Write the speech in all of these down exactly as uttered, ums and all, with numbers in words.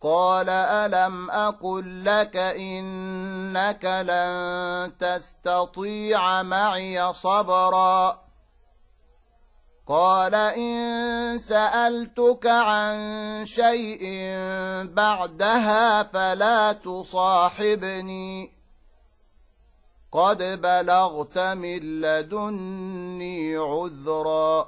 قال ألم أقل لك إنك لن تستطيع معي صبرا قال إن سألتك عن شيء بعدها فلا تصاحبني قد بلغت من لدني عذرا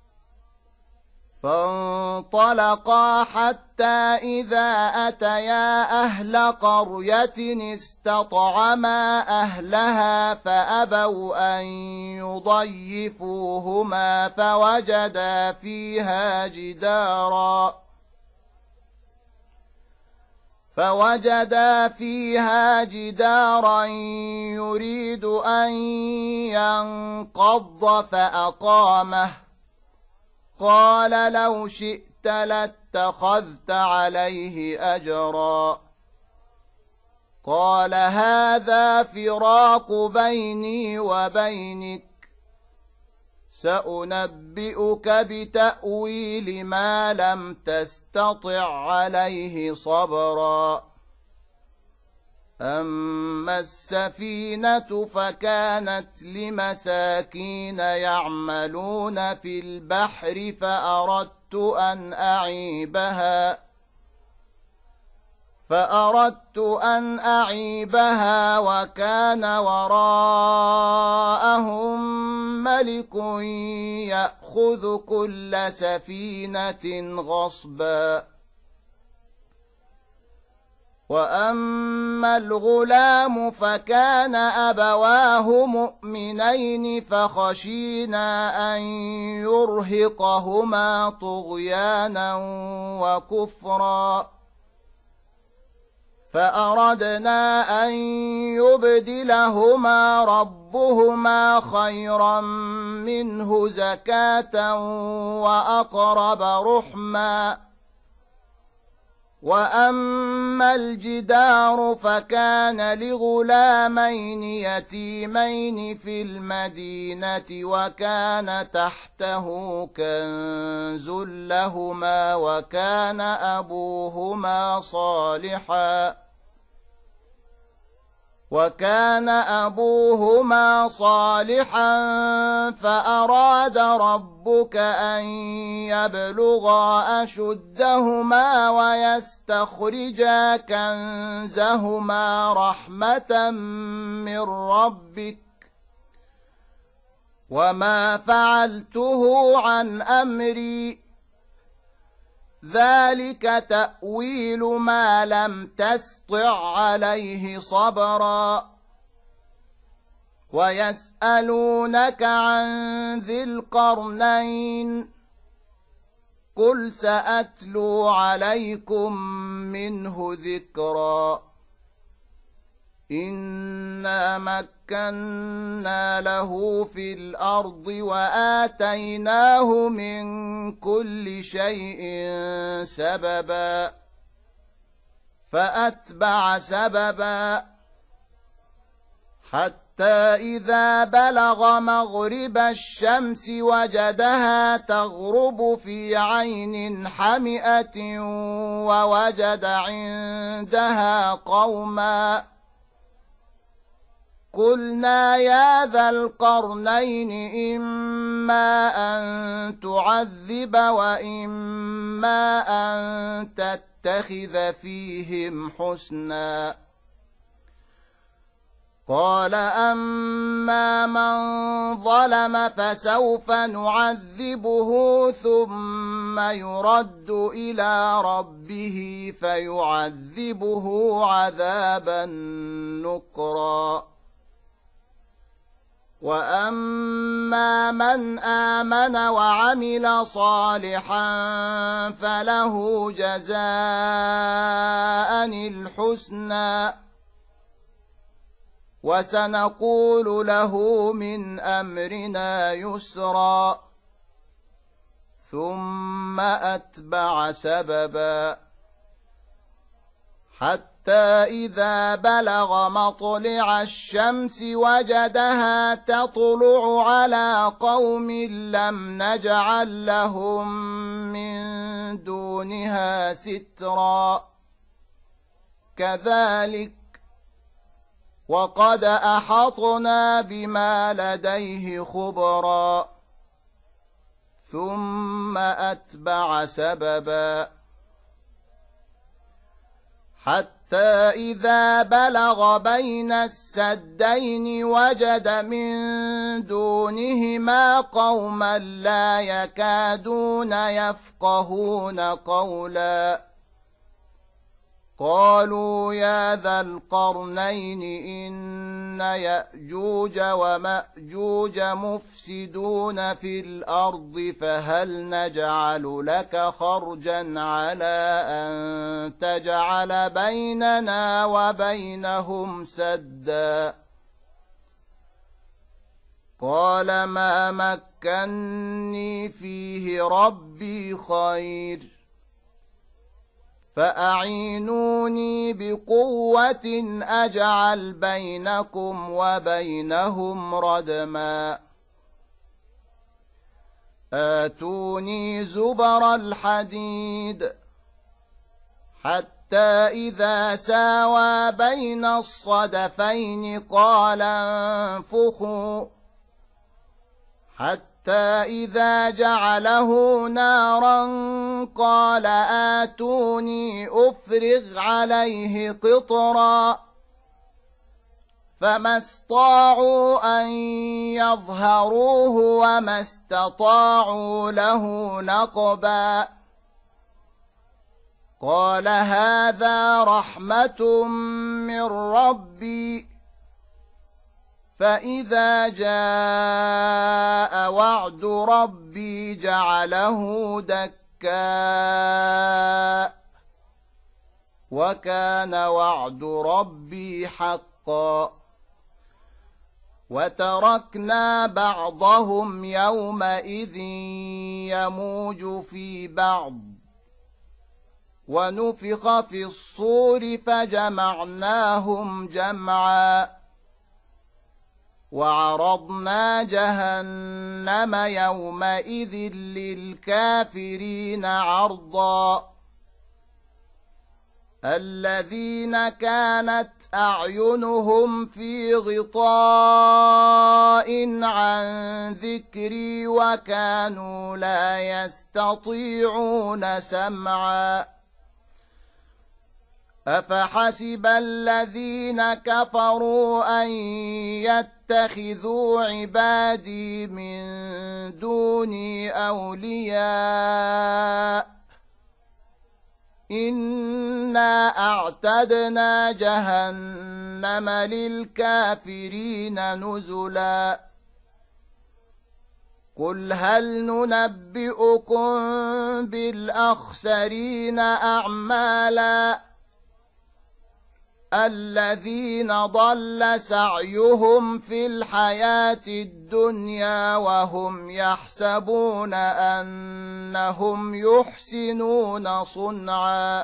فانطلقا حتى إذا أتيا أهل قرية استطعما أهلها فأبوا أن يضيفوهما فوجدا فيها جدارا فوجدا فيها جدارا يريد أن ينقض فأقامه قال لو شئت لاتخذت عليه أجرا قال هذا فراق بيني وبينك سأنبئك بتأويل ما لم تستطع عليه صبرا أما السفينة فكانت لمساكين يعملون في البحر فأردت أن أعيبها فأردت أن أعيبها وكان وراءهم ملك يأخذ كل سفينة غصبا وأما الغلام فكان أبواه مؤمنين فخشينا أن يرهقهما طغيانا وكفرا فأردنا أن يبدلهما ربهما خيرا منه زكاة وأقرب رحما وأما الجدار فكان لغلامين يتيمين في المدينة وكان تحته كنز لهما وكان أبوهما صالحا وكان أبوهما صالحا فأراد ربك أن يبلغا أشدهما ويستخرجا كنزهما رحمة من ربك وما فعلته عن أمري ذلك تأويل ما لم تسطع عليه صبرا ويسألونك عن ذي القرنين قل سأتلو عليكم منه ذكرا إنا مكنا له في الأرض وآتيناه من كل شيء سببا فأتبع سببا حتى إذا بلغ مغرب الشمس وجدها تغرب في عين حمئة ووجد عندها قوما قلنا يا ذا القرنين إما أن تعذب وإما أن تتخذ فيهم حسنا قال أما من ظلم فسوف نعذبه ثم يرد إلى ربه فيعذبه عذابا نكرا وأما من آمن وعمل صالحا فله جزاء الحسنى وسنقول له من أمرنا يسرا ثم أتبع سببا حتى إذا بلغ مطلع الشمس وجدها تطلع على قوم لم نجعل لهم من دونها سترا كذلك وقد أحطنا بما لديه خبرا ثم أتبع سببا حتى إذا بلغ بين السدين وجد من دونهما قوما لا يكادون يفقهون قولا قالوا يا ذا القرنين إن يأجوج ومأجوج مفسدون في الأرض فهل نجعل لك خرجا على أن تجعل بيننا وبينهم سدا قال ما مكني فيه ربي خير فأعينوني بقوة أجعل بينكم وبينهم ردما آتوني زبر الحديد حتى إذا ساوى بين الصدفين قال انفخوا حتى إذا جعله نارا قال آتوني أفرغ عليه قطرا فما استطاعوا أن يظهروه وما استطاعوا له نقبا قال هذا رحمة من ربي فإذا جاء وعد ربي جعله دكا وكان وعد ربي حقا وتركنا بعضهم يومئذ يموج في بعض ونفخ في الصور فجمعناهم جمعا وعرضنا جهنم يومئذ للكافرين عرضا الذين كانت أعينهم في غطاء عن ذكري وكانوا لا يستطيعون سمعا أفحسب الذين كفروا أن يتخذوا عبادي من دوني أولياء إنا أعتدنا جهنم للكافرين نزلا قل هل ننبئكم بالأخسرين أعمالا الذين ضل سعيهم في الحياة الدنيا وهم يحسبون أنهم يحسنون صنعا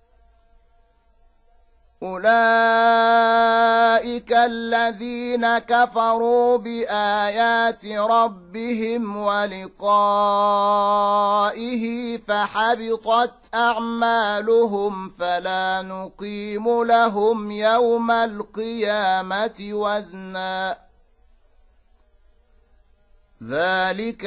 أولئك الذين كفروا بآيات ربهم ولقائه فحبطت أعمالهم فلا نقيم لهم يوم القيامة وزنا ذلك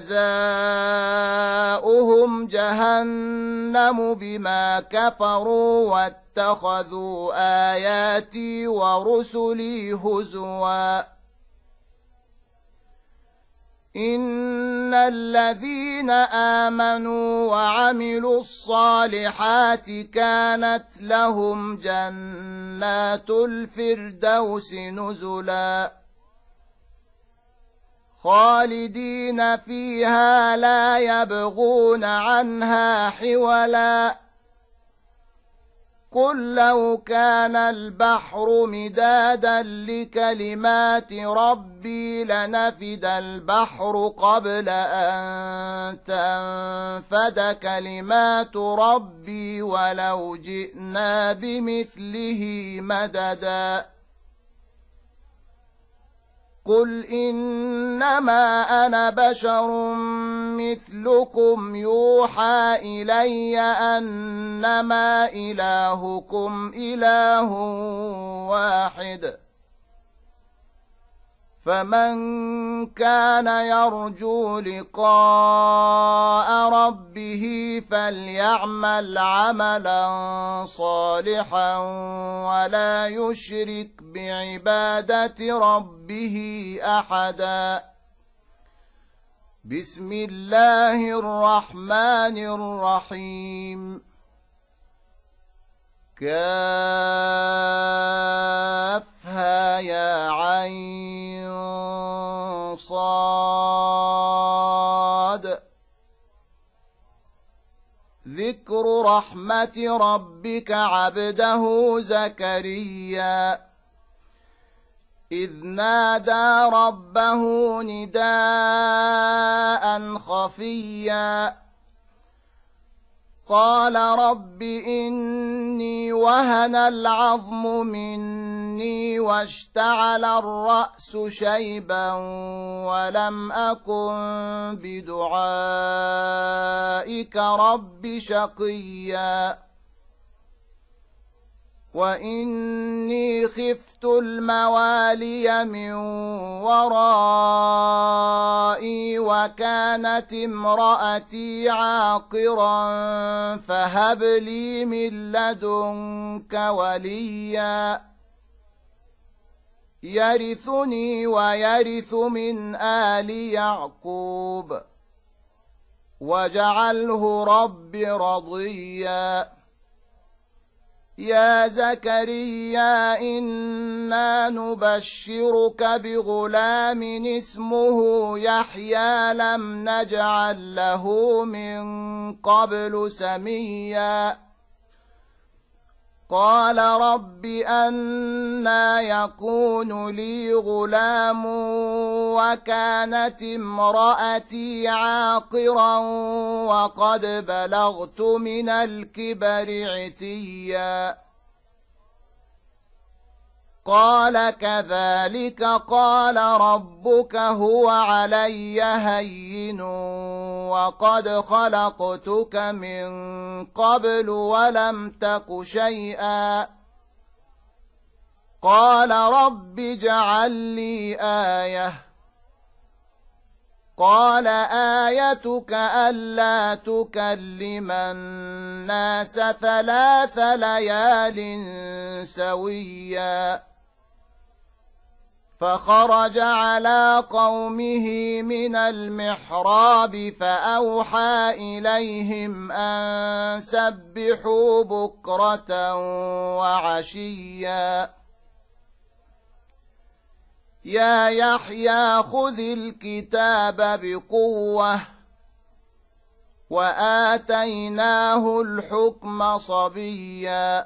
جزاؤهم جهنم بما كفروا واتخذوا آياتي ورسلي هزوا إن الذين آمنوا وعملوا الصالحات كانت لهم جنات الفردوس نزلا خالدين فيها لا يبغون عنها حولا قل لو كان البحر مدادا لكلمات ربي لنفد البحر قبل أن تنفد كلمات ربي ولو جئنا بمثله مددا قل إنما أنا بشر مثلكم يوحى إلي أنما إلهكم إله واحد فمن كان يرجو لقاء ربه فليعمل عملا صالحا ولا يشرك بعبادة ربه أحدا. بسم الله الرحمن الرحيم. كافها يا عين صاد. ذكر رحمة ربك عبده زكريا إذ نادى ربه نداء خفيا قال رب إني وهن العظم مني واشتعل الرأس شيبا ولم أكن بدعائك رب شقيا وإني خفت الموالي من ورائي وكانت امرأتي عاقرا فهب لي من لدنك وليا يرثني ويرث من آل يعقوب واجعله رب رضيا. يا زكريا إنا نبشرك بغلام اسمه يحيى لم نجعل له من قبل سميا قال رب أنى يكون لي غلام وكانت امرأتي عاقرا وقد بلغت من الكبر عتيا قال كذلك قال ربك هو علي هين وقد خلقتك من قبل ولم تك شيئا قال رب اجعل لي آية قال آيتك ألا تكلم الناس ثلاث ليال سويا فخرج على قومه من المحراب فأوحى إليهم أن سبحوا بكرة وعشيا يا يحيى خذ الكتاب بقوة وآتيناه الحكم صبيا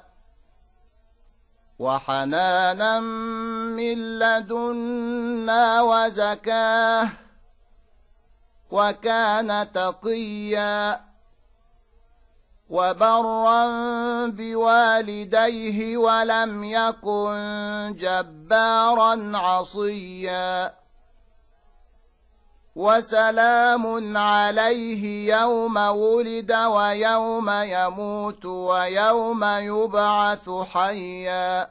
وحنانا من لدنا وزكاه وكان تقيا وبرا بوالديه ولم يكن جبارا عصيا وسلام عليه يوم ولد ويوم يموت ويوم يبعث حيا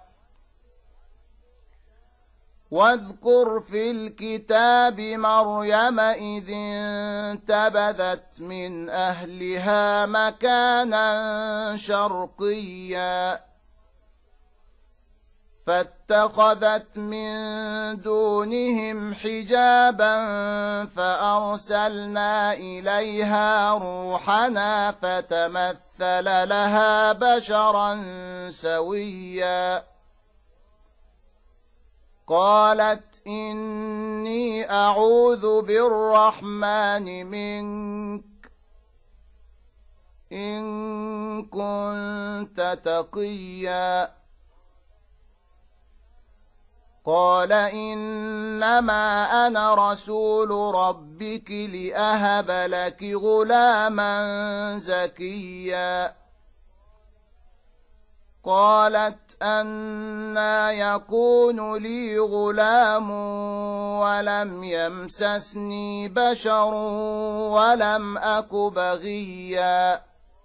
واذكر في الكتاب مريم إذ انتبذت من أهلها مكانا شرقيا فاتخذت من دونهم حجابا فأرسلنا إليها روحنا فتمثل لها بشرا سويا قالت إني أعوذ بالرحمن منك إن كنت تقيا قال إنما أنا رسول ربك لأهب لك غلاما زكيا قالت أنى يكون لي غلام ولم يمسسني بشر ولم أك بغيا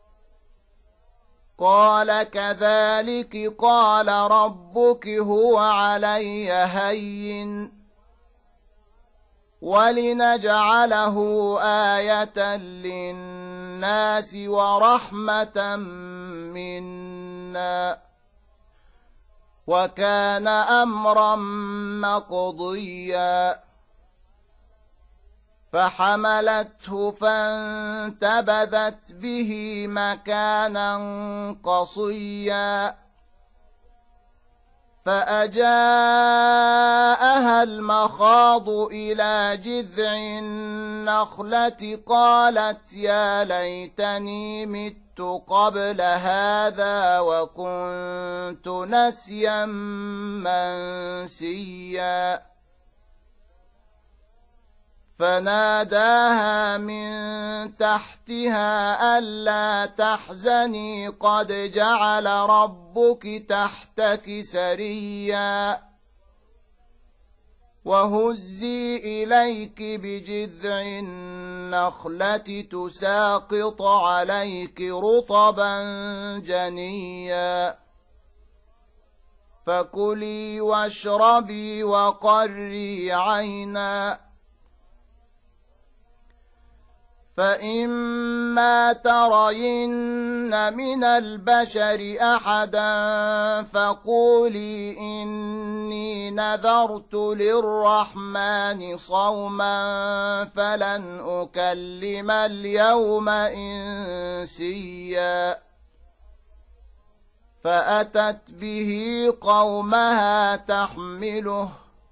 قال كذلك قال ربك هو علي هين ولنجعله آية للناس ورحمة منا وكان أمرا مقضيا فحملته فانتبذت به مكانا قصيا فأجاءها المخاض إلى جذع النخلة قالت يا ليتني مت قبل هذا وكنت نسيا منسيا فناداها من تحتها ألا تحزني قد جعل ربك تحتك سريا وهزي إليك بجذع النخلة تساقط عليك رطبا جنيا فكلي واشربي وقري عينا فإما ترين من البشر أحدا فقولي إني نذرت للرحمن صوما فلن أكلم اليوم إنسيا فأتت به قومها تحمله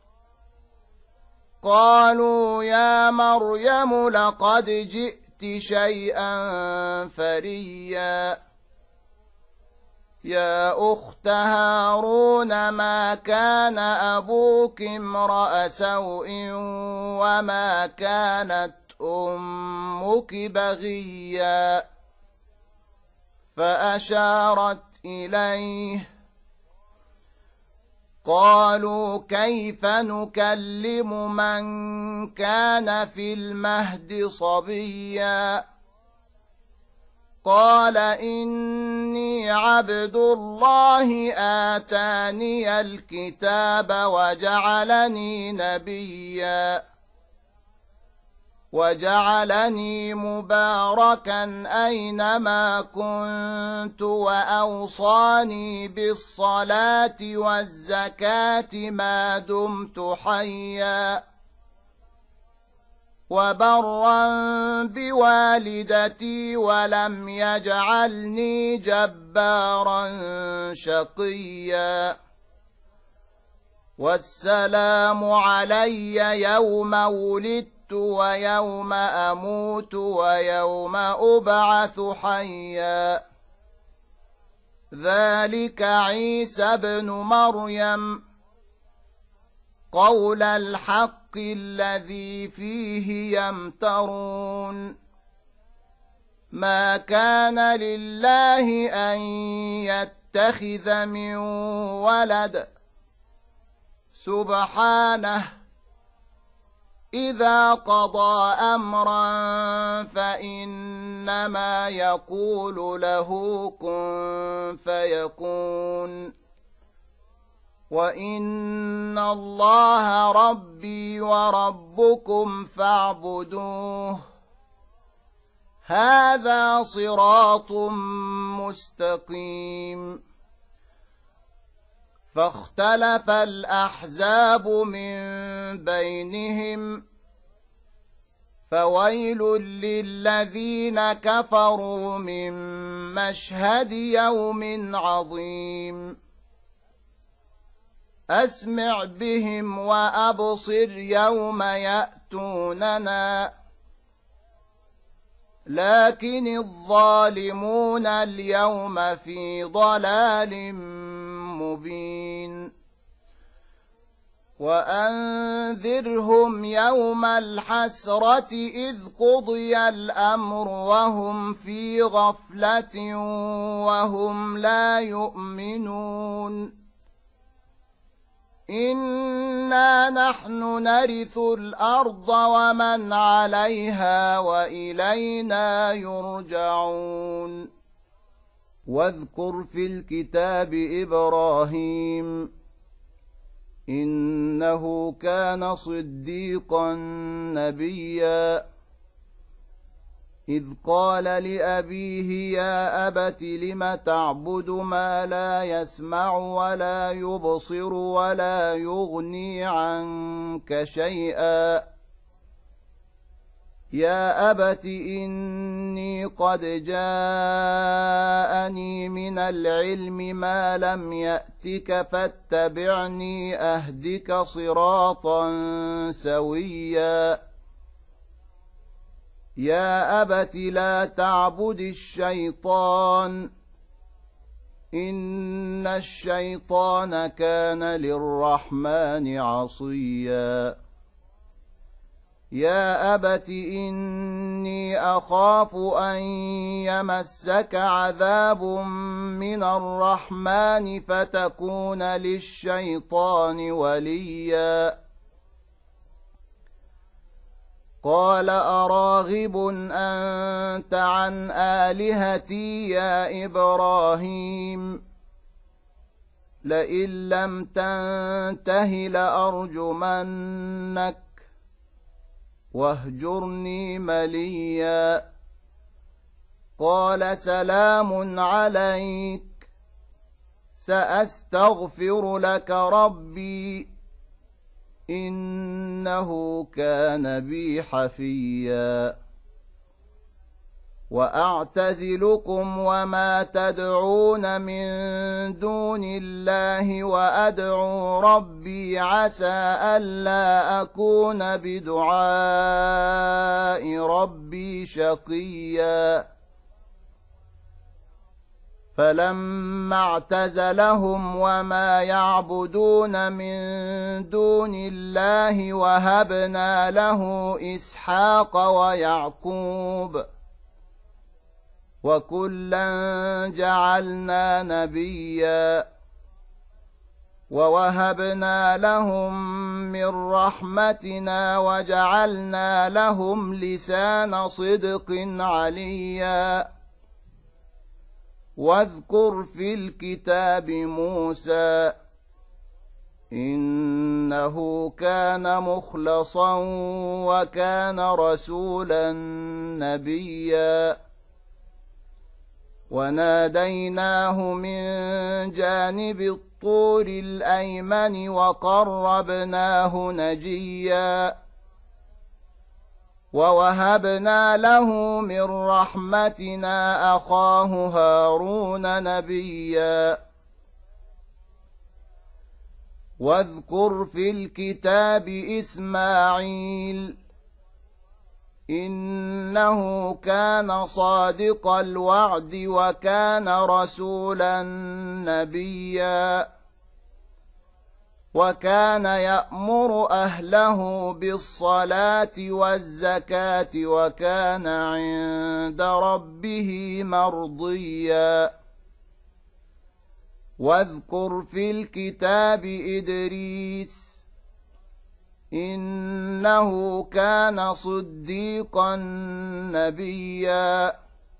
قالوا يا مريم لقد جئت شيئا فريا يا أخت هارون ما كان أبوك امرأ سوء وما كانت أمك بغيا فأشارت إليه قالوا كيف نكلم من كان في المهد صبيا قال إني عبد الله آتاني الكتاب وجعلني نبيا وجعلني مباركا أينما كنت وأوصاني بالصلاة والزكاة ما دمت حيا وبرا بوالدتي ولم يجعلني جبارا شقيا والسلام علي يوم ولدت ويوم أموت ويوم أبعث حيا ذلك عيسى بن مريم قول الحق الذي فيه يمترون ما كان لله أن يتخذ من ولد سبحانه إذا قضى أمرا فإنما يقول له كن فيكون وإن الله ربي وربكم فاعبدوه هذا صراط مستقيم فاختلف الأحزاب من بينهم فويل للذين كفروا من مشهد يوم عظيم أسمع بهم وأبصر يوم يأتوننا لكن الظالمون اليوم في ضلال مبين وأنذرهم يوم الحسرة إذ قضي الأمر وهم في غفلة وهم لا يؤمنون إنا نحن نرث الأرض ومن عليها وإلينا يرجعون واذكر في الكتاب إبراهيم إنه كان صديقا نبيا إذ قال لأبيه يا أبت لم تعبد ما لا يسمع ولا يبصر ولا يغني عنك شيئا يا أبت إني قد جاءني من العلم ما لم يأتك فاتبعني أهدك صراطا سويا يا أبت لا تعبد الشيطان إن الشيطان كان للرحمن عصيا يا أبت إني أخاف أن يمسك عذاب من الرحمن فتكون للشيطان وليا قال أراغب أنت عن آلهتي يا إبراهيم لئن لم تنته لأرجمنك واهجرني مليا قال سلام عليك سأستغفر لك ربي إنه كان بي حفيا وأعتزلكم وما تدعون من دون الله وأدعو ربي عسى ألا أكون بدعاء ربي شقيا فلما اعتزلهم وما يعبدون من دون الله وهبنا له إسحاق ويعقوب وكلا جعلنا نبيا ووهبنا لهم من رحمتنا وجعلنا لهم لسان صدق عليا واذكر في الكتاب موسى إنه كان مخلصا وكان رسولا نبيا وناديناه من جانب الطور الأيمن وقربناه نجيا ووهبنا له من رحمتنا أخاه هارون نبيا واذكر في الكتاب إسماعيل إنه كان صادق الوعد وكان رسولا نبيا وكان يأمر أهله بالصلاة والزكاة وكان عند ربه مرضيا واذكر في الكتاب إدريس إنه كان صديقا نبيا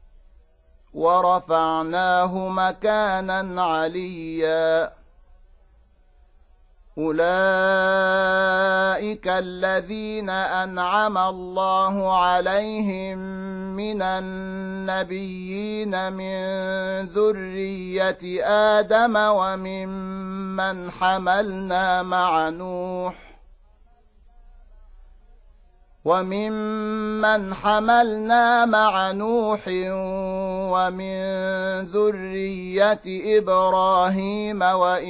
ورفعناه مكانا عليا أولئك الذين أنعم الله عليهم من النبيين من ذرية آدم وممن حملنا مع نوح وممن حملنا مع نوح ومن ذرية إبراهيم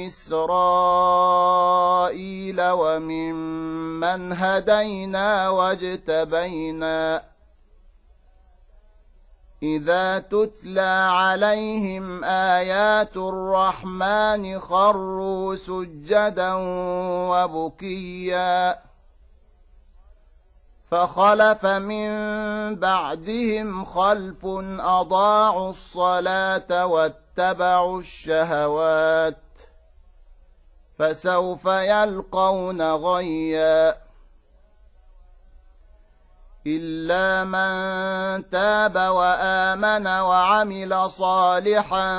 وإسرائيل وممن هدينا واجتبينا إذا تتلى عليهم آيات الرحمن خروا سجدا وبكيا فخلف من بعدهم خلف أضاعوا الصلاة واتبعوا الشهوات فسوف يلقون غيا إلا من تاب وآمن وعمل صالحا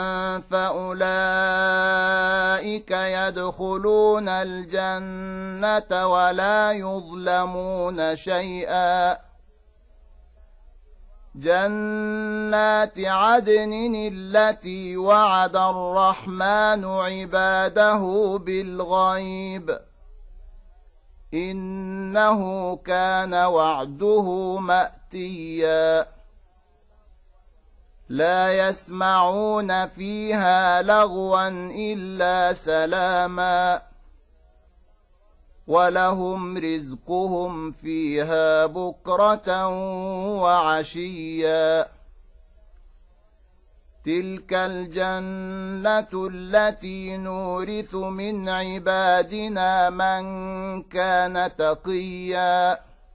فأولئك يدخلون الجنة ولا يظلمون شيئا جنات عدن التي وعد الرحمن عباده بالغيب إنه كان وعده مأتيا لا يسمعون فيها لغوا إلا سلاما ولهم رزقهم فيها بكرة وعشيا تلك الجنة التي نورث من عبادنا من كان تقيا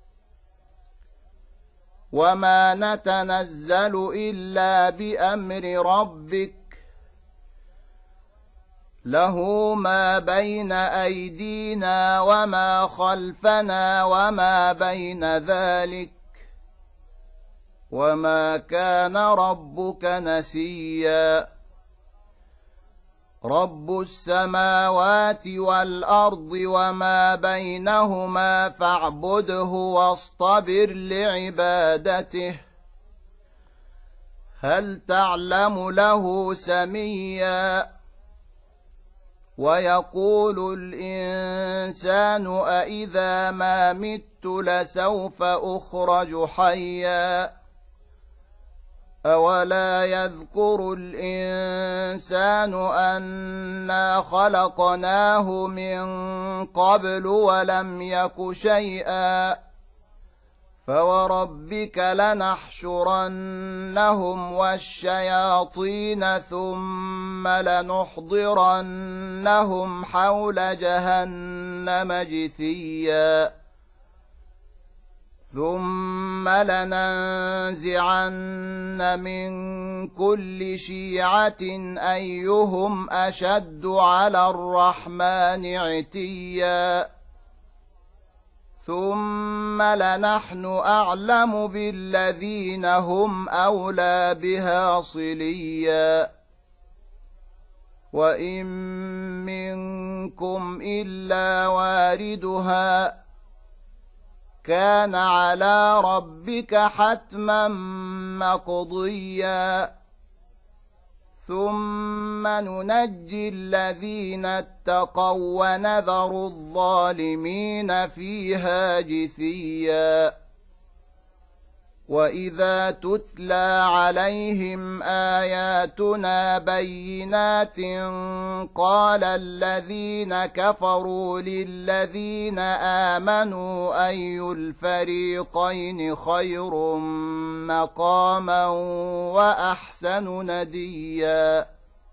وما نتنزل إلا بأمر ربك له ما بين أيدينا وما خلفنا وما بين ذلك وما كان ربك نسيا رب السماوات والأرض وما بينهما فاعبده واصطبر لعبادته هل تعلم له سميا ويقول الإنسان أإذا ما مت لسوف أخرج حيا أولا يذكر الإنسان أنا خلقناه من قبل ولم يك شيئا فوربك لنحشرنهم والشياطين ثم لنحضرنهم حول جهنم جثيا ثم لننزعن من كل شيعة أيهم أشد على الرحمن عتيا ثم لنحن أعلم بالذين هم أولى بها صليا وإن منكم إلا واردها كان على ربك حتما مقضيا ثم ننجي الذين اتقوا ونذر الظالمين فيها جثيا وإذا تتلى عليهم آياتنا بينات قال الذين كفروا للذين آمنوا أي الفريقين خير مقاما وأحسن نديا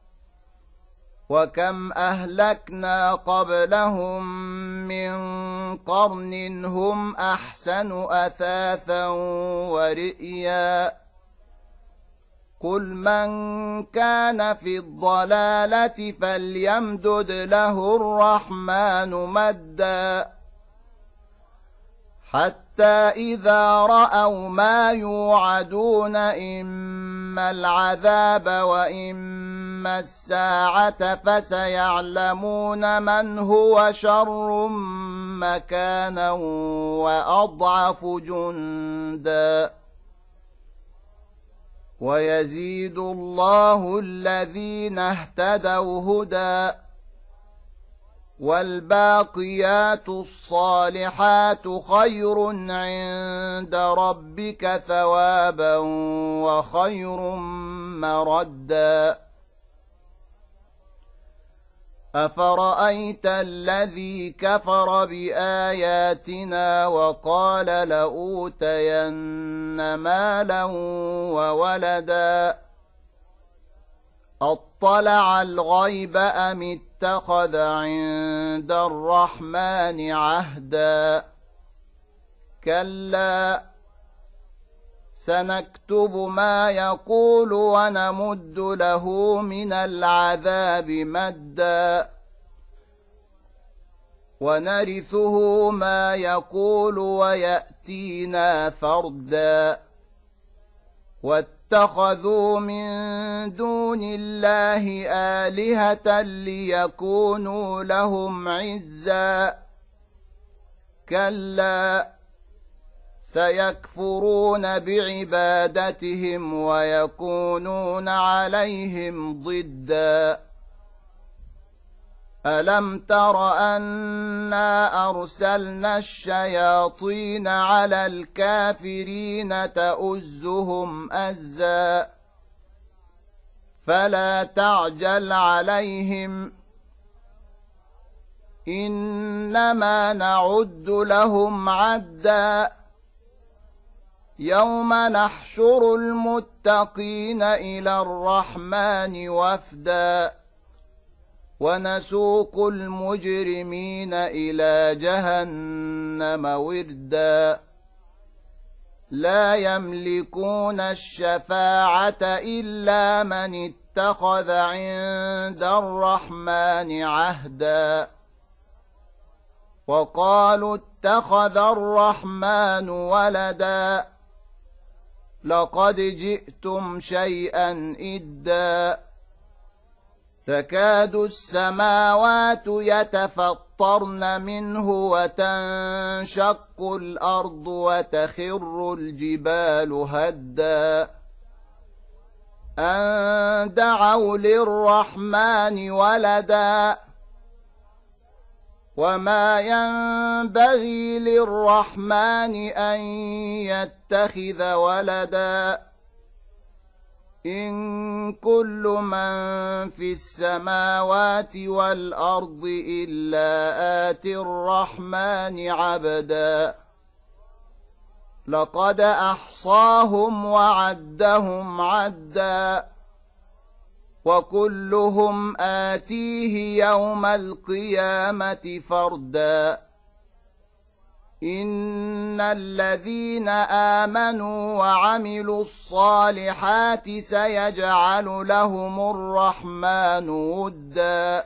وكم أهلكنا قبلهم من قرن هم أحسن أثاثا ورئيا قل من كان في الضلالة فليمدد له الرحمن مدا حتى إذا رأوا ما يوعدون إما العذاب وإما الساعة فسيعلمون من هو شر مكانا وأضعف جندا ويزيد الله الذين اهتدوا هدى والباقيات الصالحات خير عند ربك ثوابا وخير مردا أفرأيت الذي كفر بآياتنا وقال لأوتين مالا وولدا أطلع الغيب أم اتخذ عند الرحمن عهدا كلا سنكتب ما يقول ونمد له من العذاب مدا ونرثه ما يقول ويأتينا فردا واتخذوا من دون الله آلهة ليكونوا لهم عزا كلا سيكفرون بعبادتهم ويكونون عليهم ضدا ألم تر أنا أرسلنا الشياطين على الكافرين تؤزهم أزا فلا تعجل عليهم إنما نعد لهم عدا يوم نحشر المتقين إلى الرحمن وفدا ونسوق المجرمين إلى جهنم وردا لا يملكون الشفاعة إلا من اتخذ عند الرحمن عهدا وقالوا اتخذ الرحمن ولدا لقد جئتم شيئا إدا تكاد السماوات يتفطرن منه وتنشق الأرض وتخر الجبال هدا أن دعوا للرحمن ولدا وما ينبغي للرحمن أن يتخذ ولدا إن كل من في السماوات والأرض إلا آتي الرحمن عبدا لقد أحصاهم وعدهم عدا وكلهم آتيه يوم القيامة فردا إن الذين آمنوا وعملوا الصالحات سيجعل لهم الرحمن ودا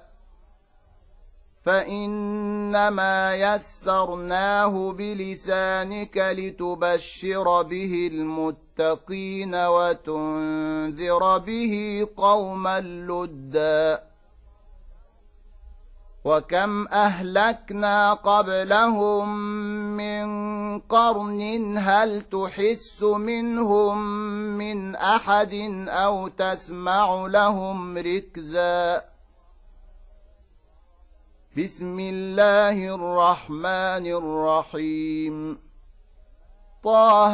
فإنما يسرناه بلسانك لتبشر به المتقين وتنذر به قوما لدا وكم أهلكنا قبلهم من قرن هل تحس منهم من أحد أو تسمع لهم ركزا بسم الله الرحمن الرحيم طه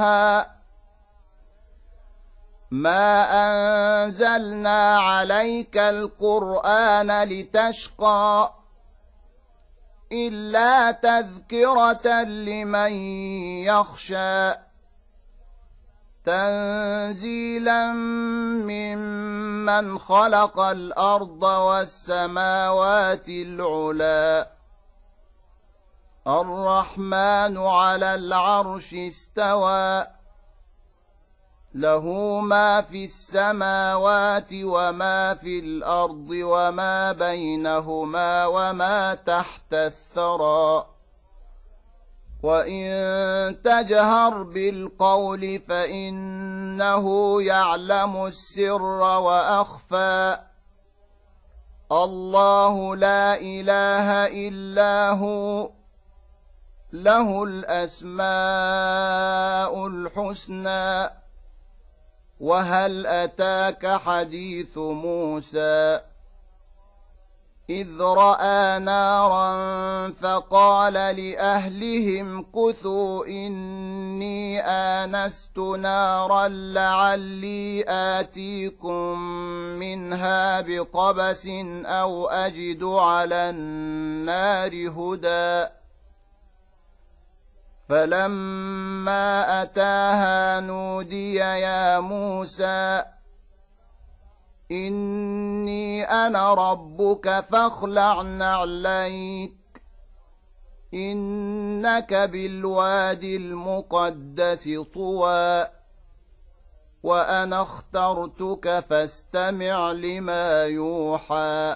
ما أنزلنا عليك القرآن لتشقى إلا تذكرة لمن يخشى تنزيلا ممن خلق الأرض والسماوات العلا الرحمن على العرش استوى له ما في السماوات وما في الأرض وما بينهما وما تحت الثرى وإن تجهر بالقول فإنه يعلم السر وأخفى الله لا إله إلا هو له الأسماء الحسنى وهل أتاك حديث موسى إذ رأى نارا فقال لأهلهم كثوا إني آنست نارا لعلي آتيكم منها بقبس أو أجد على النار هدى فلما أتاها نودي يا موسى إني أنا ربك فاخلع نعليك إنك بالوادي المقدس طوى وأنا اخترتك فاستمع لما يوحى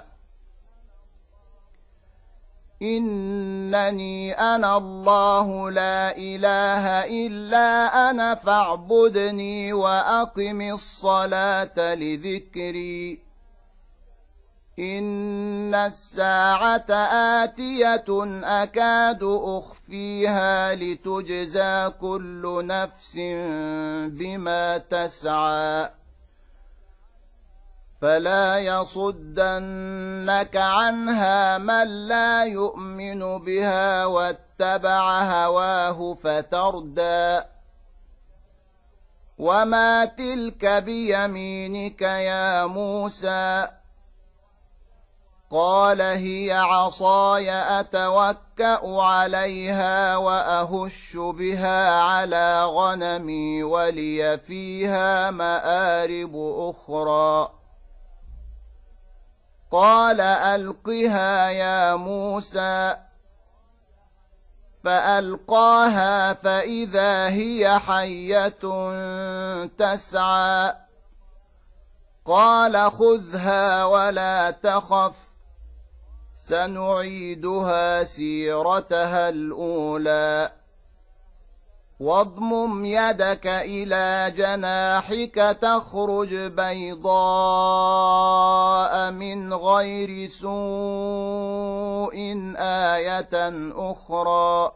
إنني أنا الله لا إله إلا أنا فاعبدني وأقم الصلاة لذكري إن الساعة آتية أكاد أخفيها لتجزى كل نفس بما تسعى فلا يصدنك عنها من لا يؤمن بها واتبع هواه فتردى وما تلك بيمينك يا موسى قال هي عصاي أتوكأ عليها وأهش بها على غنمي ولي فيها مآرب أخرى قال ألقها يا موسى فألقاها فإذا هي حية تسعى قال خذها ولا تخف سنعيدها سيرتها الأولى واضمم يدك إلى جناحك تخرج بيضاء من غير سوء آية أخرى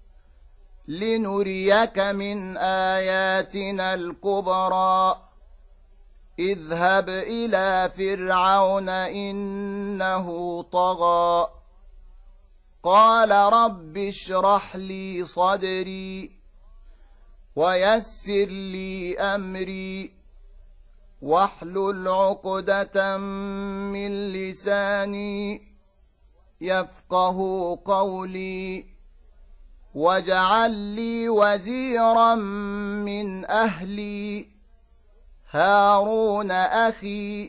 لنريك من آياتنا الكبرى اذهب إلى فرعون إنه طغى قال رب اشرح لي صدري ويسر لي أمري واحلل عقدة من لساني يفقه قولي واجعل لي وزيرا من أهلي هارون أخي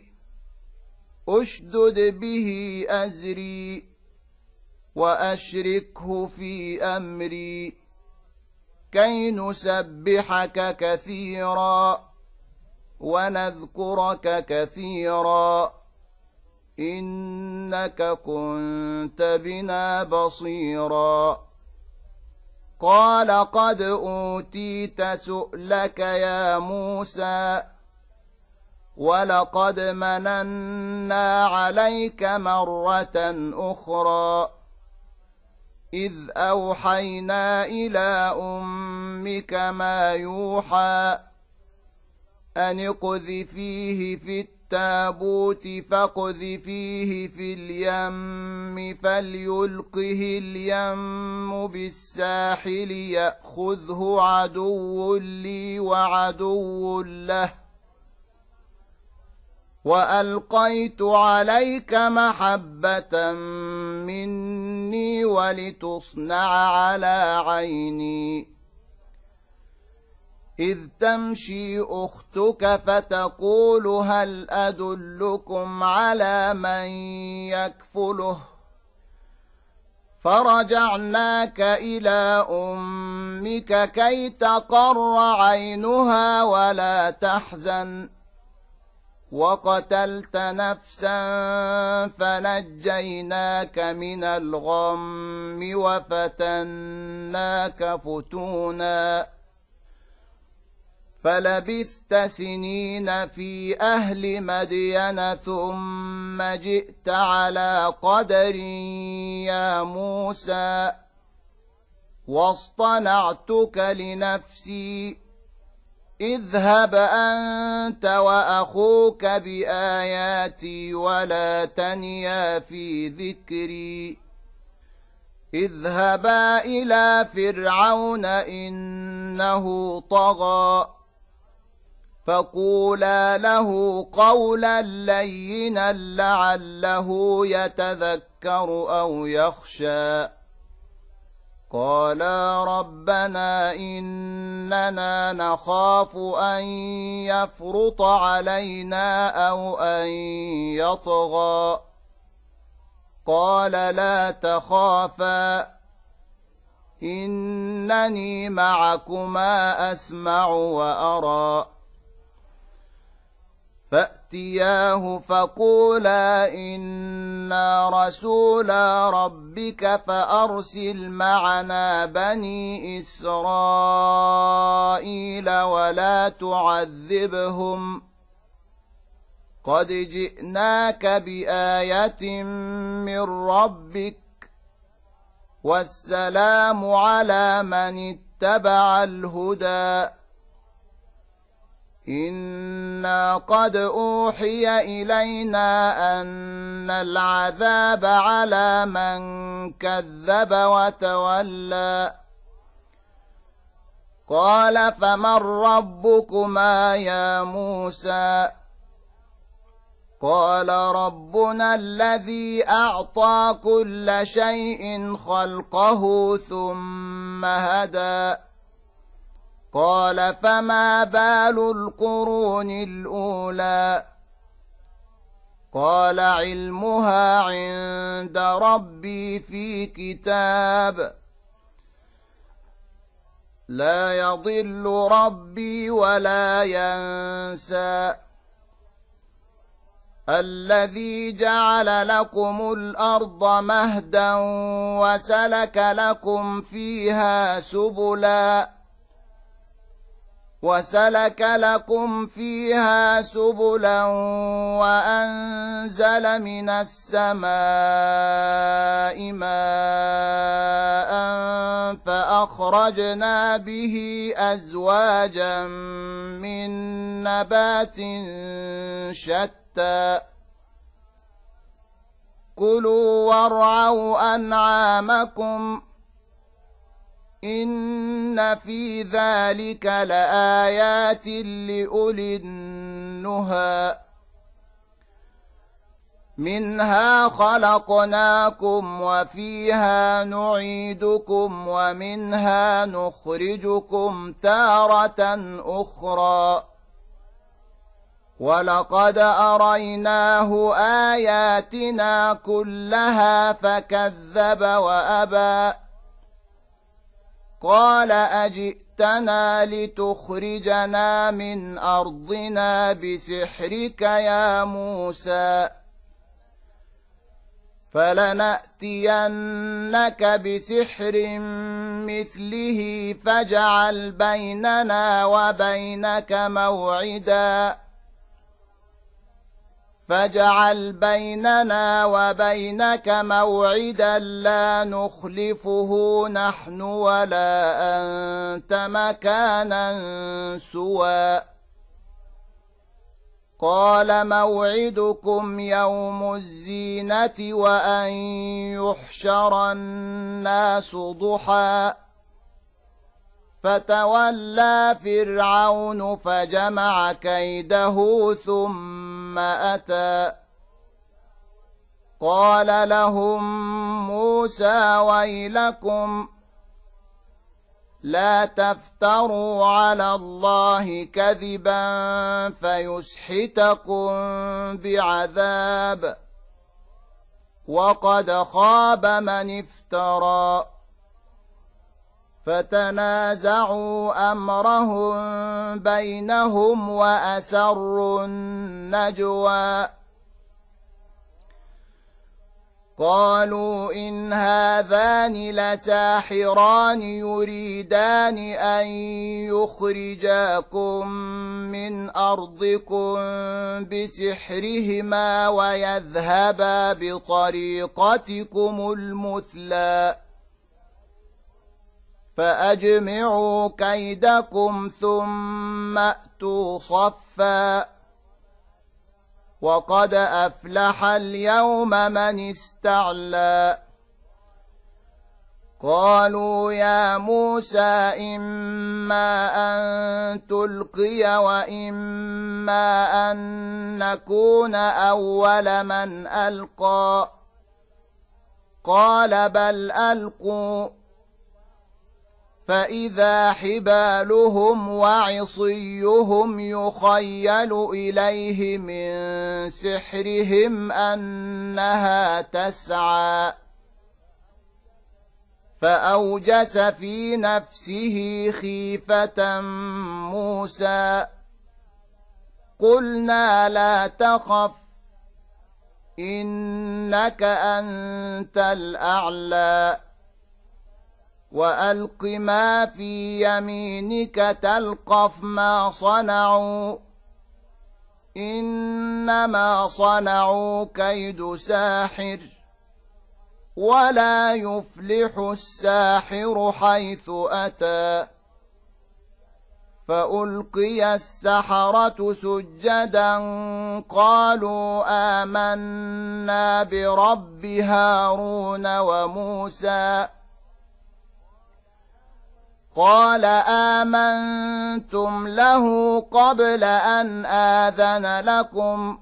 أشدد به أزري وأشركه في أمري كي نسبحك كثيرا ونذكرك كثيرا إنك كنت بنا بصيرا قال قد أوتيت سؤلك يا موسى ولقد مننا عليك مرة أخرى إذ أوحينا إلى أمك ما يوحى أن اقذفيه في التابوت فاقذفيه في اليم فليلقه اليم بالساحل يأخذه عدو لي وعدو له وألقيت عليك محبة مني ولتصنع على عيني إذ تمشي أختك فتقول هل أدلكم على من يكفله فرجعناك إلى أمك كي تقر عينها ولا تحزن وقتلت نفسا فنجيناك من الغم وفتناك فتونا فلبثت سنين في أهل مدين ثم جئت على قدر يا موسى واصطنعتك لنفسي اذهب أنت وأخوك بآياتي ولا تنيا في ذكري اذهبا إلى فرعون إنه طغى فقولا له قولا لينا لعله يتذكر أو يخشى قالا ربنا إننا نخاف أن يفرط علينا أو أن يطغى قال لا تخافا إنني معكما أسمع وأرى فأتياه فقولا إنا رسولا ربك فأرسل معنا بني إسرائيل ولا تعذبهم قد جئناك بآية من ربك والسلام على من اتبع الهدى إنا قد أوحي إلينا أن العذاب على من كذب وتولى قال فمن ربكما يا موسى قال ربنا الذي أعطى كل شيء خلقه ثم هدى قال فما بال القرون الأولى قال علمها عند ربي في كتاب لا يضل ربي ولا ينسى الذي جعل لكم الأرض مهدا وسلك لكم فيها سبلا وسلك لكم فيها سبلا وأنزل من السماء ماء فأخرجنا به أزواجا من نبات شتى كلوا وارعوا أنعامكم إن في ذلك لآيات لأولي النهى منها خلقناكم وفيها نعيدكم ومنها نخرجكم تارة أخرى ولقد أريناه آياتنا كلها فكذب وأبى قال أجئتنا لتخرجنا من أرضنا بسحرك يا موسى فلنأتينك بسحر مثله فاجعل بيننا وبينك موعدا فاجعل بيننا وبينك موعدا لا نخلفه نحن ولا أنت مكانا سوى قال موعدكم يوم الزينة وأن يحشر الناس ضحى فتولى فرعون فجمع كيده ثم أتى قال لهم موسى ويلكم لا تفتروا على الله كذبا فيسحتكم بعذاب وقد خاب من افترى فتنازعوا أمرهم بينهم وأسروا النجوى قالوا إن هذان لساحران يريدان أن يخرجاكم من أرضكم بسحرهما ويذهبا بطريقتكم المثلى فأجمعوا كيدكم ثم أتوا صفا وقد أفلح اليوم من استعلى قالوا يا موسى إما أن تلقي وإما أن نكون أول من ألقى قال بل ألقوا فإذا حبالهم وعصيهم يخيل إليه من سحرهم أنها تسعى فأوجس في نفسه خيفة موسى قلنا لا تخف إنك أنت الأعلى وألق ما في يمينك تلقف ما صنعوا إنما صنعوا كيد ساحر ولا يفلح الساحر حيث أتى فألقي السحرة سجدا قالوا آمنا برب هارون وموسى قال آمنتم له قبل أن آذن لكم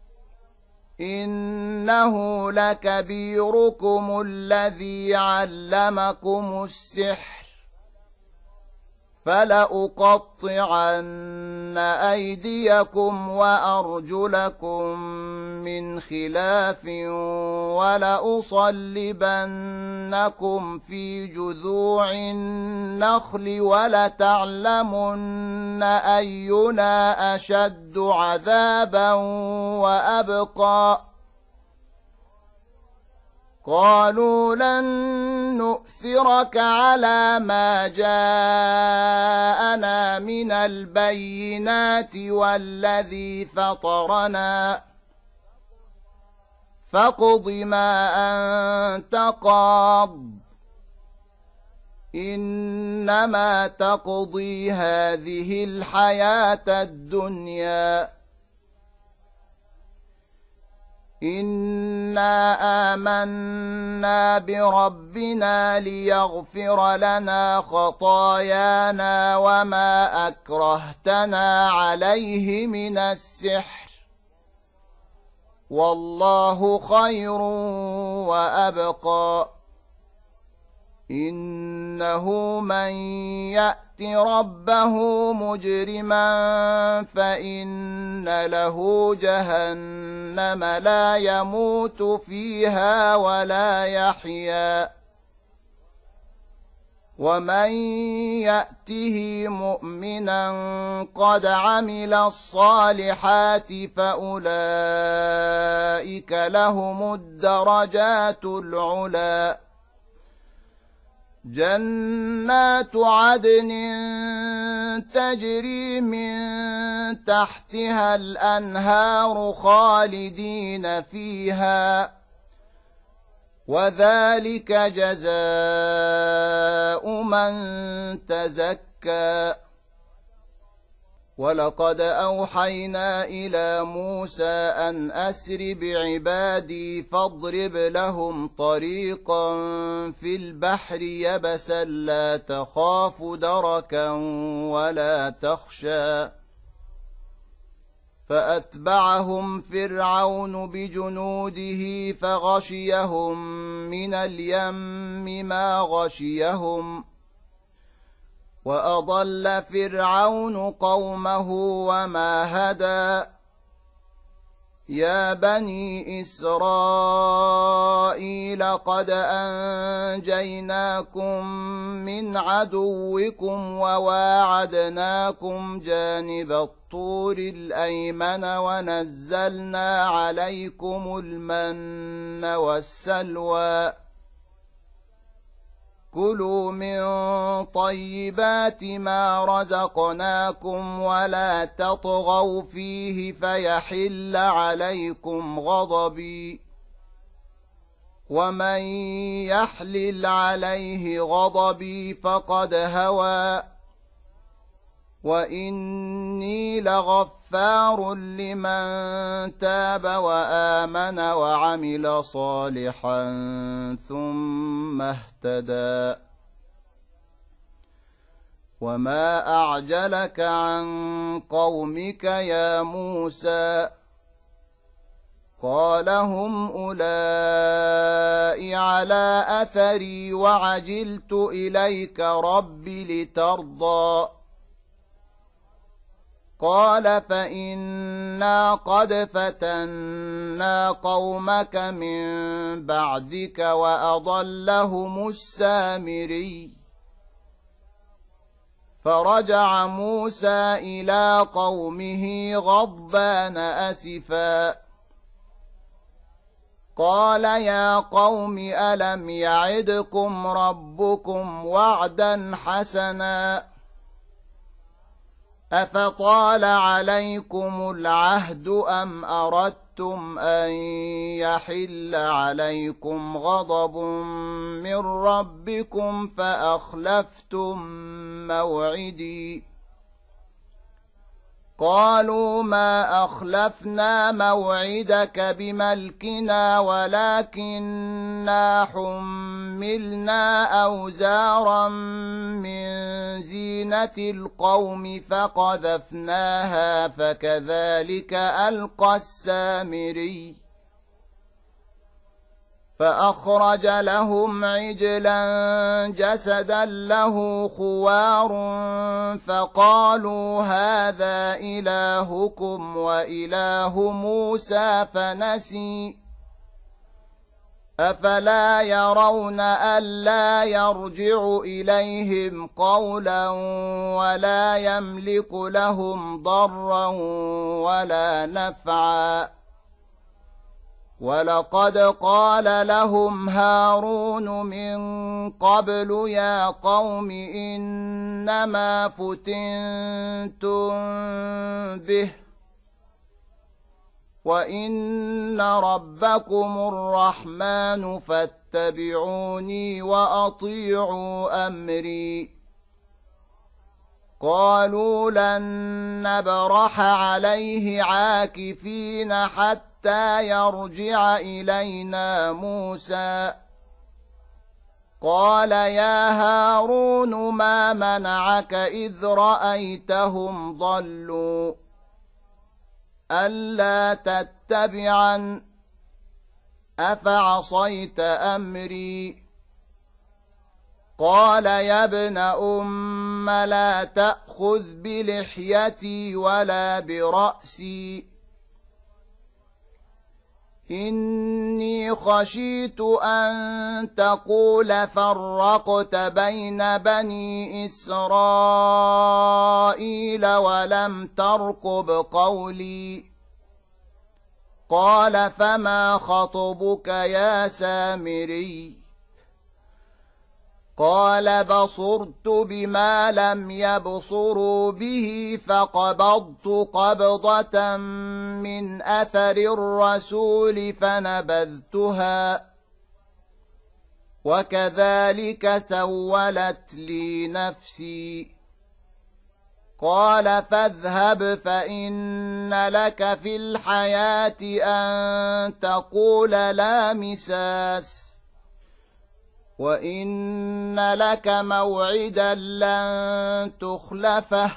إنه لكبيركم الذي علمكم السحر فلأقطعن أيديكم وأرجلكم من خلاف ولأصلبنكم في جذوع النخل ولتعلمن أينا أشد عذابا وأبقى قالوا لن نؤثرك على ما جاءنا من البينات والذي فطرنا فاقض ما أنت قاض إنما تقضي هذه الحياة الدنيا إنا آمنا بربنا ليغفر لنا خطايانا وما أكرهتنا عليه من السحر والله خير وأبقى إنه من يأت ربه مجرما فإن له جهنم لا يموت فيها ولا يحيا ومن يأته مؤمنا قد عمل الصالحات فأولئك لهم الدرجات العلى جنات عدن تجري من تحتها الأنهار خالدين فيها وذلك جزاء من تزكى ولقد أوحينا إلى موسى أن أسر بعبادي فاضرب لهم طريقا في البحر يبسا لا تخاف دركا ولا تخشى فأتبعهم فرعون بجنوده فغشيهم من اليم ما غشيهم وأضل فرعون قومه وما هدى يا بني إسرائيل قد أنجيناكم من عدوكم وواعدناكم جانب الطور الأيمن ونزلنا عليكم المن والسلوى كلوا من طيبات ما رزقناكم ولا تطغوا فيه فيحل عليكم غضبي ومن يحلل عليه غضبي فقد هوى وإني لغفار لمن تاب وآمن وعمل صالحا ثم اهتدى وما أعجلك عن قومك يا موسى قال هم أولئك على أثري وعجلت إليك رب لترضى قال فإنا قد فتنا قومك من بعدك وأضلهم السامري فرجع موسى إلى قومه غضبان أسفا قال يا قوم ألم يعدكم ربكم وعدا حسنا أفطال عليكم العهد أم أردتم أن يحل عليكم غضب من ربكم فأخلفتم موعدي قالوا ما أخلفنا موعدك بملكنا ولكننا حملنا أوزارا من زينة القوم فقذفناها فكذلك ألقى السامري فأخرج لهم عجلا جسدا له خوار فقالوا هذا إلهكم وإله موسى فنسي أفلا يرون ألا يرجع إليهم قولا ولا يملك لهم ضرا ولا نفعا ولقد قال لهم هارون من قبل يا قوم إنما فتنتم به وإن ربكم الرحمن فاتبعوني وأطيعوا أمري قالوا لن نبرح عليه عاكفين حتى حتى يرجع إلينا موسى قال يا هارون ما منعك إذ رأيتهم ضلوا ألا تتبعن أفعصيت أمري قال يا ابن أم لا تأخذ بلحيتي ولا برأسي إني خشيت أن تقول فرقت بين بني إسرائيل ولم ترقب قولي قال فما خطبك يا سامري قال بصرت بما لم يبصروا به فقبضت قبضة من أثر الرسول فنبذتها وكذلك سولت لي نفسي قال فاذهب فإن لك في الحياة أن تقول لا مساس وإن لك موعدا لن تخلفه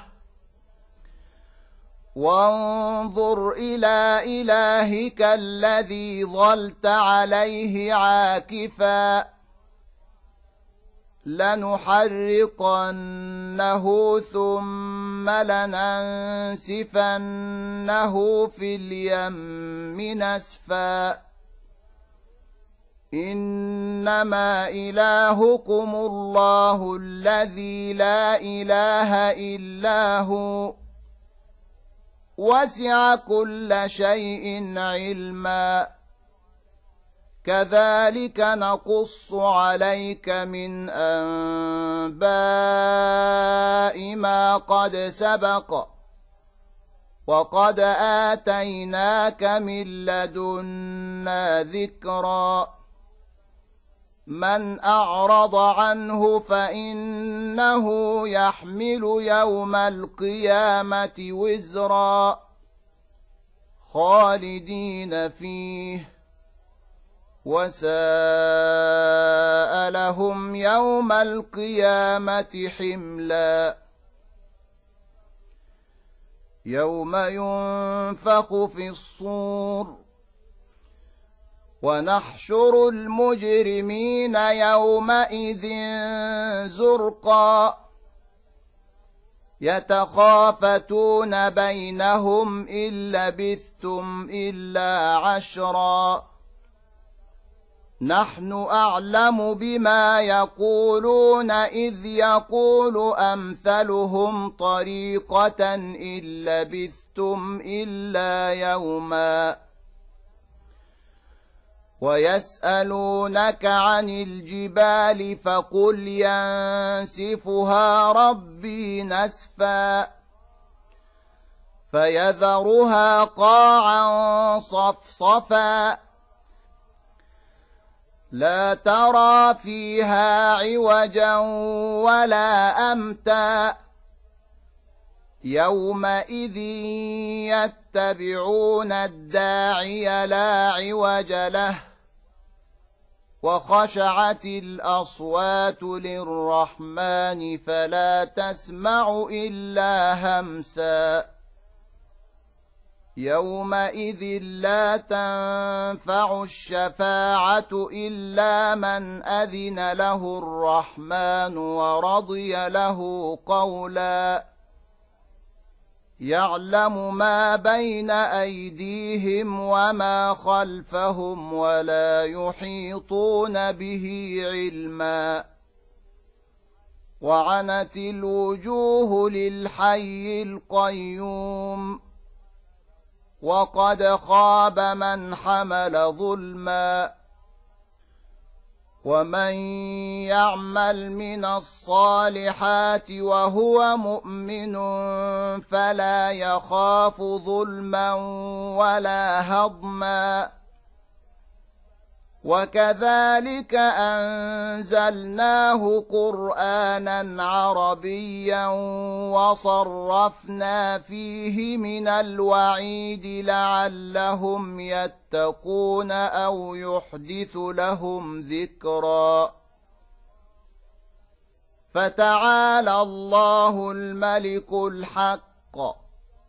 وانظر إلى إلهك الذي ظلت عليه عاكفا لنحرقنه ثم لننسفنه في اليم نسفا إنما إلهكم الله الذي لا إله إلا هو وسع كل شيء علما كذلك نقص عليك من أنباء ما قد سبق وقد آتيناك من لدنا ذكرا من أعرض عنه فإنه يحمل يوم القيامة وزرا خالدين فيه وساء لهم يوم القيامة حملا يوم ينفخ في الصور ونحشر المجرمين يومئذ زرقا يتخافتون بينهم إن لبثتم إلا عشرا نحن أعلم بما يقولون إذ يقول أمثلهم طريقة إن لبثتم إلا يوما ويسألونك عن الجبال فقل ينسفها ربي نسفا فيذرها قاعا صفصفا لا ترى فيها عوجا ولا أمتا يومئذ يتبعون الداعي لا عوج له وخشعت الأصوات للرحمن فلا تسمع إلا همسا يومئذ لا تنفع الشفاعة إلا من أذن له الرحمن ورضي له قولا يعلم ما بين أيديهم وما خلفهم ولا يحيطون به علما وعنت الوجوه للحي القيوم وقد خاب من حمل ظلما ومن يعمل من الصالحات وهو مؤمن فلا يخاف ظلما ولا هضما وكذلك أنزلناه قرآنا عربيا وصرفنا فيه من الوعيد لعلهم يتقون أو يحدث لهم ذكرا فتعالى الله الملك الحق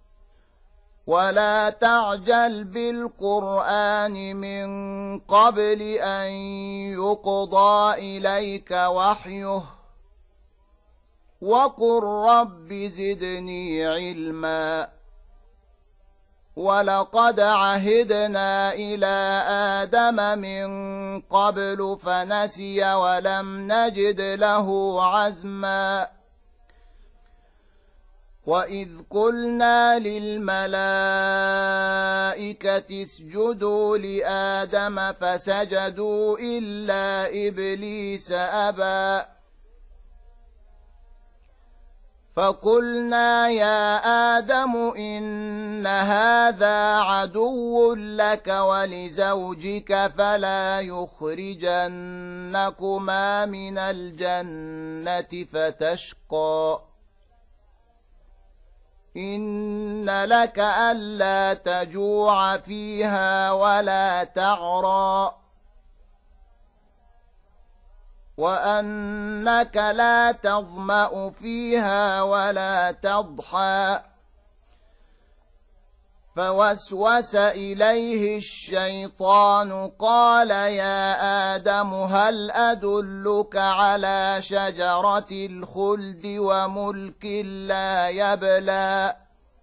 ولا تعجل بالقرآن من قبل أن يقضى إليك وحيه وقل رب زدني علما ولقد عهدنا إلى آدم من قبل فنسي ولم نجد له عزما وإذ قلنا للملائكة اسجدوا لآدم فسجدوا إلا إبليس أبى فقلنا يا آدم إن هذا عدو لك ولزوجك فلا يخرجنكما من الجنة فتشقى إن لك ألا تجوع فيها ولا تعرى وأنك لا تظمأ فيها ولا تضحى فوسوس إليه الشيطان قال يا آدم هل أدلك على شجرة الخلد وملك لا يبلى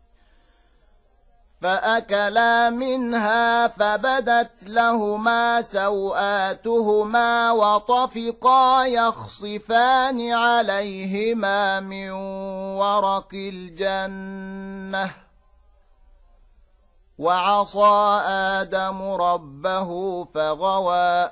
فأكلا منها فبدت لهما سوآتهما وطفقا يخصفان عليهما من ورق الجنة وعصى آدم ربه فغوى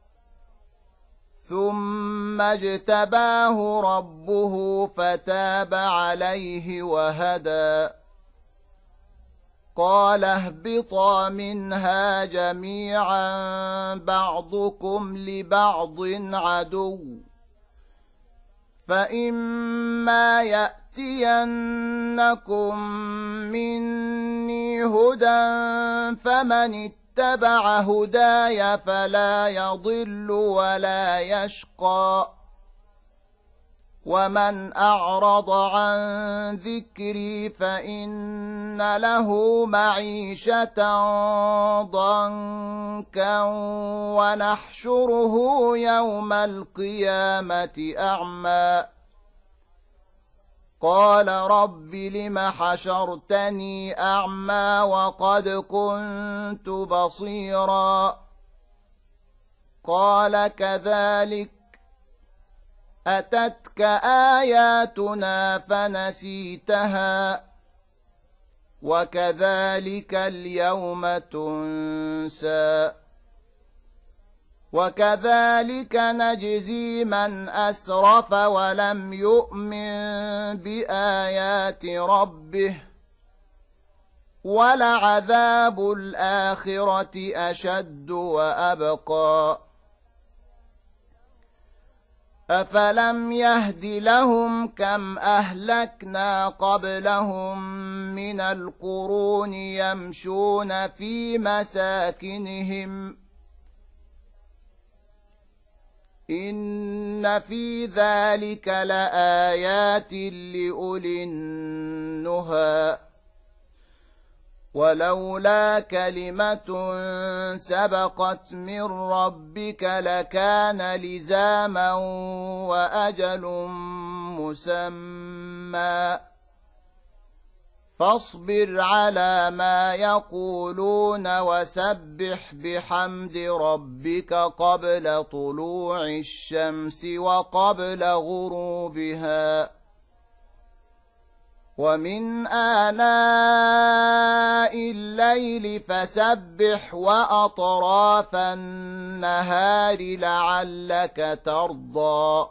ثم اجتباه ربه فتاب عليه وهدى قال اهبطا منها جميعا بعضكم لبعض عدو فإما يأتينكم مني هدى فمن اتبع هداي فلا يضل ولا يشقى ومن أعرض عن ذكري فإن له معيشة ضنكا ونحشره يوم القيامة أعمى قال رب لم حشرتني أعمى وقد كنت بصيرا قال كذلك أتتك آياتنا فنسيتها وكذلك اليوم تنسى وكذلك نجزي من أسرف ولم يؤمن بآيات ربه ولعذاب الآخرة أشد وأبقى أفلم يهد لهم كم أهلكنا قبلهم من القرون يمشون في مساكنهم إن في ذلك لآيات لأولي النهى ولولا كلمة سبقت من ربك لكان لزاما وأجل مسمى فاصبر على ما يقولون وسبح بحمد ربك قبل طلوع الشمس وقبل غروبها ومن آناء الليل فسبح وأطراف النهار لعلك ترضى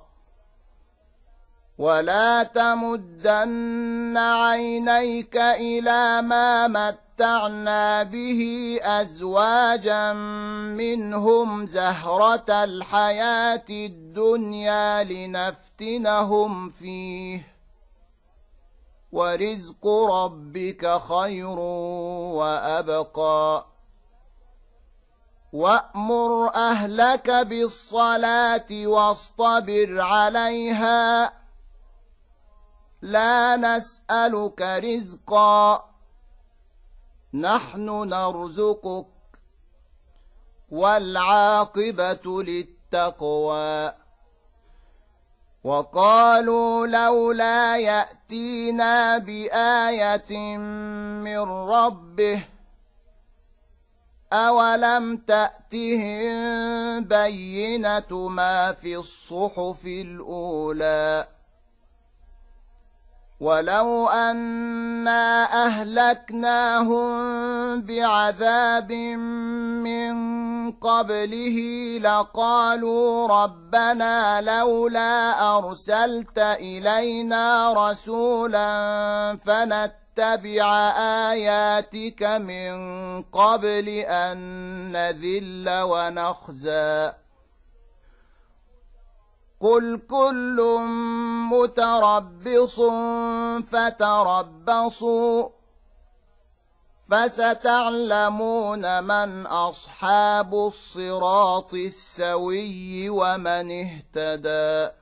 ولا تمدن عينيك إلى ما متعنا به أزواجا منهم زهرة الحياة الدنيا لنفتنهم فيه ورزق ربك خير وأبقى وأمر أهلك بالصلاة واصطبر عليها لا نسألك رزقا نحن نرزقك والعاقبة للتقوى وقالوا لولا يأتينا بآية من ربه أولم تأتهم بينة ما في الصحف الأولى ولو أنا أهلكناهم بعذاب من قبله لقالوا ربنا لولا أرسلت إلينا رسولا فنتبع آياتك من قبل أن نذل ونخزى قل كل متربص فتربصوا فستعلمون من أصحاب الصراط السوي ومن اهتدى